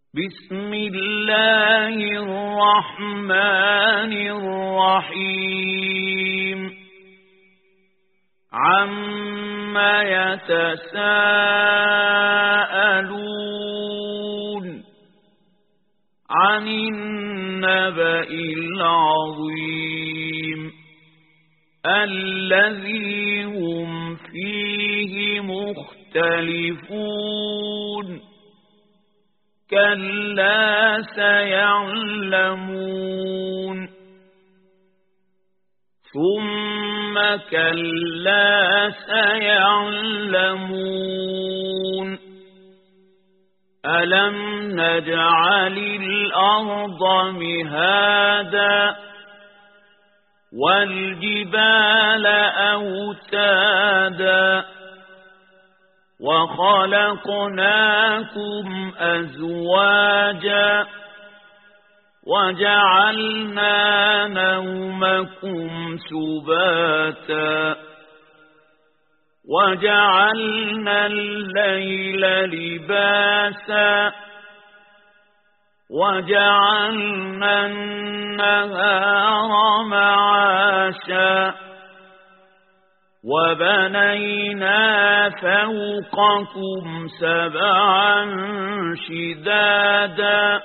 بسم الله الرحمن الرحيم عما يتساءلون عن النبأ العظيم الذي هم فيه مختلفون كلا سيعلمون ثم كلا سيعلمون ألم نجعل الأرض مهادا والجبال أوتادا وخلقناكم أزواجا وجعلنا نومكم سباتا وجعلنا الليل لباسا وجعلنا النهار معاشا وبنينا فوقكم سبعا شدادا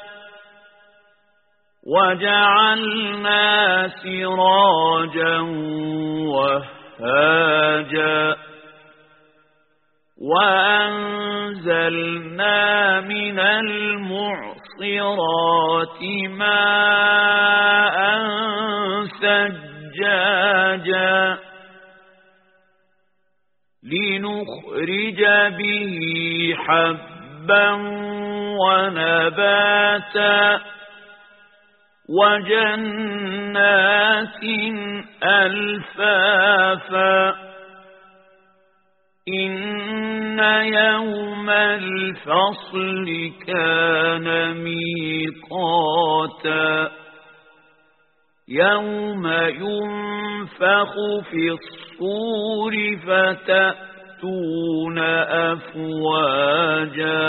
وجعلنا سراجا وهاجا وأنزلنا من المعصرات ماء ثجاجا لنخرج به حبا ونباتا وجنات ألفافا إن يوم الفصل كان ميقاتا يوم ينفخ في الصور فتأتون أفواجا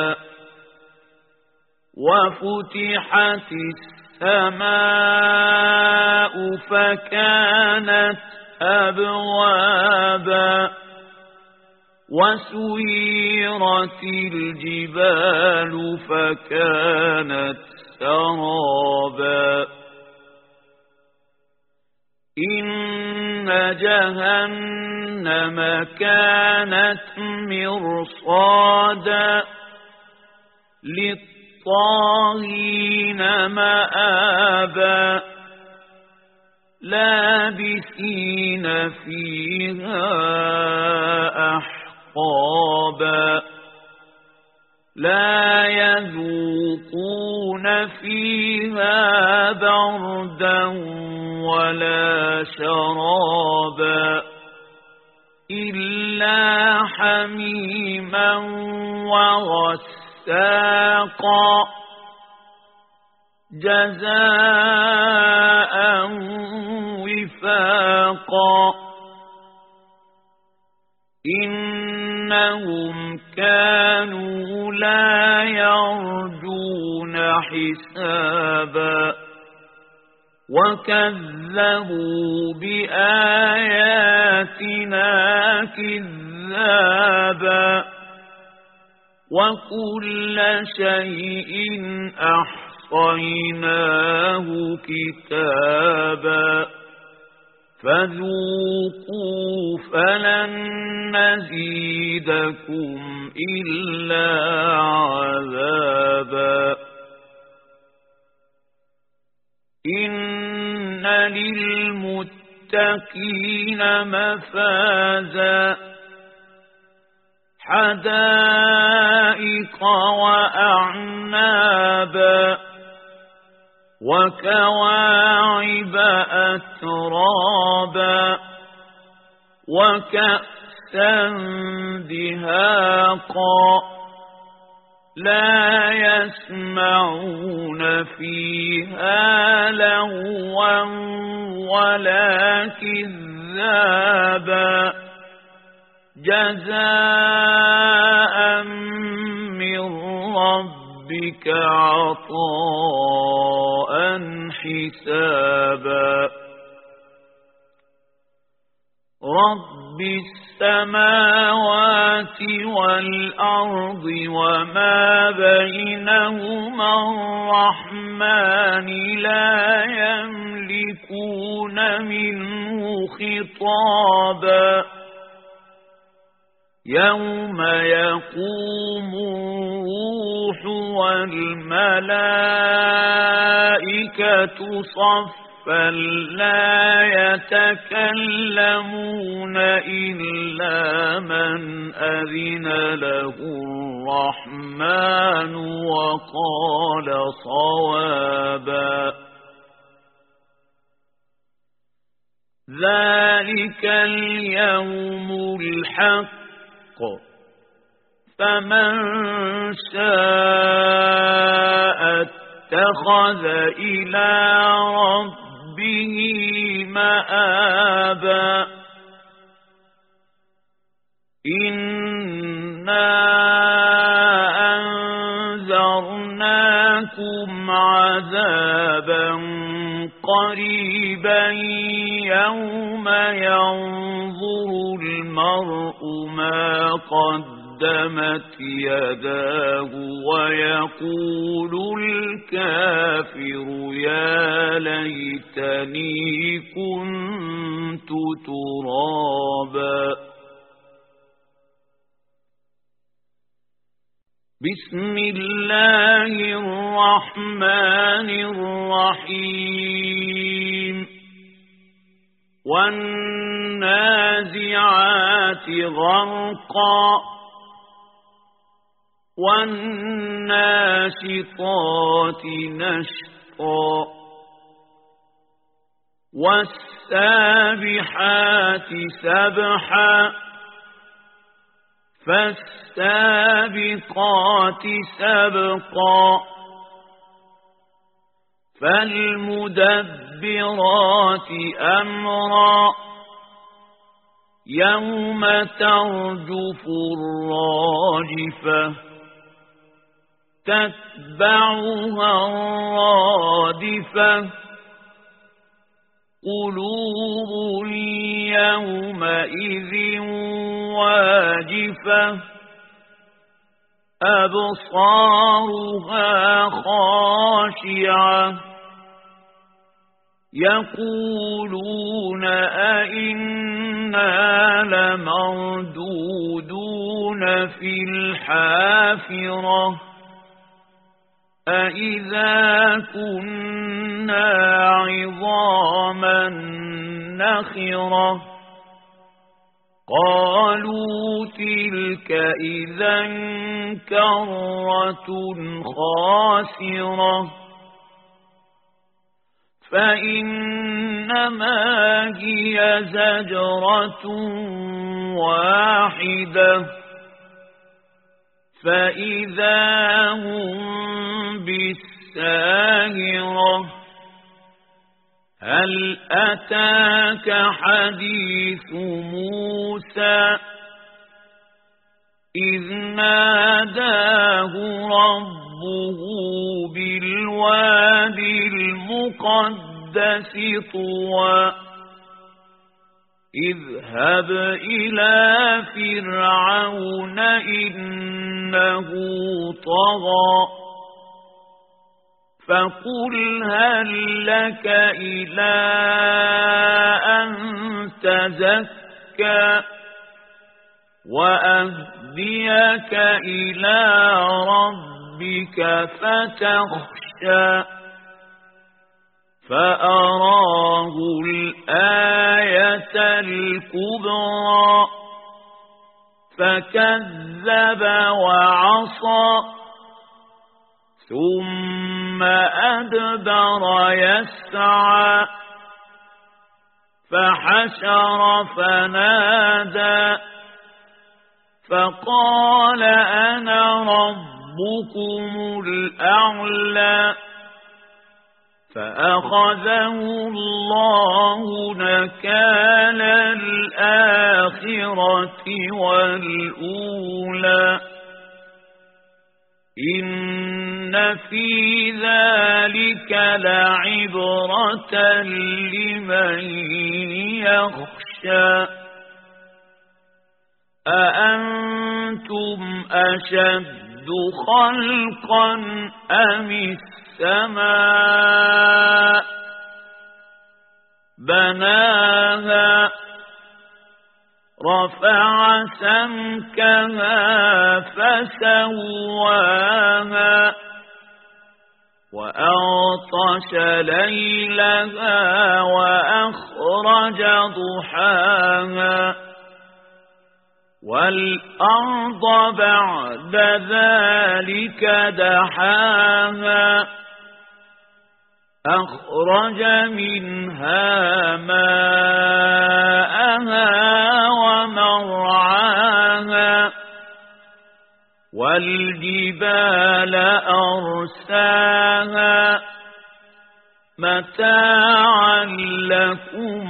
وفتحت السماء فكانت أبوابا وسيرت الجبال فكانت سرابا إن جهنم كانت مرصادا للطاغين مآبا لابثين فيها أحقابا لا يذوقون فيها بردا ولا شرابا إلا حميما وغساقا جزاء وفاقا إنهم كانوا لا يرجون حسابا وكذبوا بآياتنا كذابا وكل شيء أحصيناه كتابا فذوقوا فلن نزيدكم إلا عذابا إن للمتقين مفازا حدائق وأعنابا وكواعب أترابا وكأسا دهاقا لا يسمعون فيها لغوا ولا كذابا جزاء من ربك ربك عطاء حسابا رب السماوات والأرض وما بينهما الرحمن لا يملكون منه خطابا يوم يقوم الروح والملائكة صفا لا يتكلمون إلا من أذن له الرحمن وقال صوابا ذلك اليوم الحق فمن شاء اتخذ إلى ربه مآبا إنا أنذرناكم عذابا قريبا يوم ينظر المرء ما قدمت يداه ويقول الكافر يا ليتني كنت ترابا بسم الله الرحمن الرحيم والنازعات غرقا والناشطات نشطا والسابحات سبحا فالسابقات سبقا فالمدبرات أمرا يوم ترجف الراجفة تتبعها الرادفة قلوب يومئذ واجفة أبصارها خاشعة يقولون أئنا لمردودون في الحافرة أئذا كنا عظاما نخرة قالوا تلك إذا كرة خاسرة فإنما هي زجرة واحدة فإذا هم بالساهرة هل أتاك حديث موسى إذ ناداه ربه بالوادي المقدس طوى اذهب إلى فرعون إنه طغى فقل هل لك إلى أن تزكى وأهديك إلى ربك فتخشى فأراه الآية الكبرى فكذب وعصى ثم أدبر يسعى فحشر فنادى فقال أنا ربكم الأعلى فأخذه الله نكال الآخرة والأولى إن في ذلك لعبرة لمن يخشى أأنتم أشد خلقا أم السماء بناها رفع سمكها فسواها وأغطش ليلها وأخرج ضحاها والأرض بعد ذلك دحاها أخرج منها ماءها ومرعاها والجبال أرساها متاعا لكم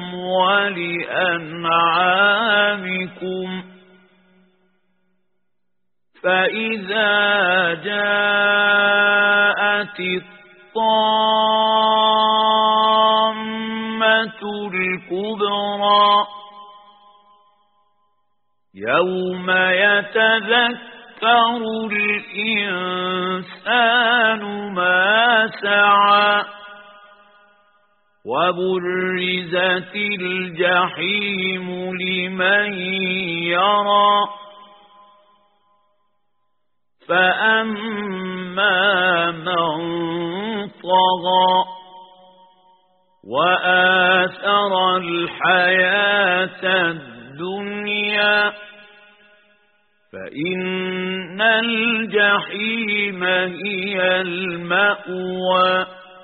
ولأنعامكم فإذا جاءت الطامة الكبرى يوم يتذكر الإنسان ما سعى وبرزت الجحيم لمن يرى فأما من طغى وآثر الحياة الدنيا فإن الجحيم هي المأوى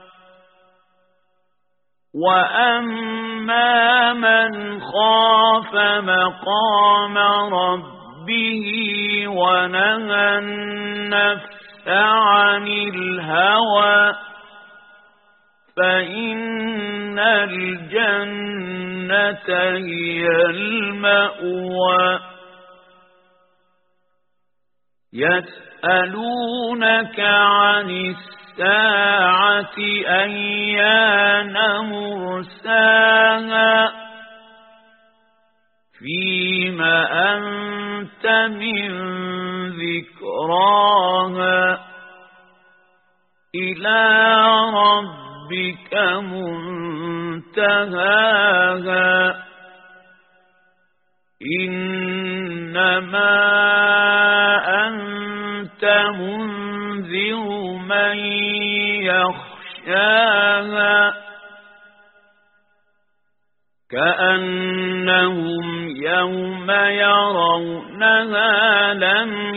وأما من خاف مقام ربه ونهى النفس عن الهوى فإن الجنة هي المأوى يسألونك عن الساعة أيان مرساها فيم أنت من ذكراها إلى ربك منتهاها إنما أنت منذر من يخشاها كأنهم يوم يرونها لم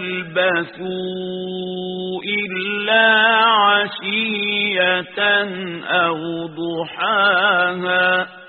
يلبثوا إلا عشية أو ضحاها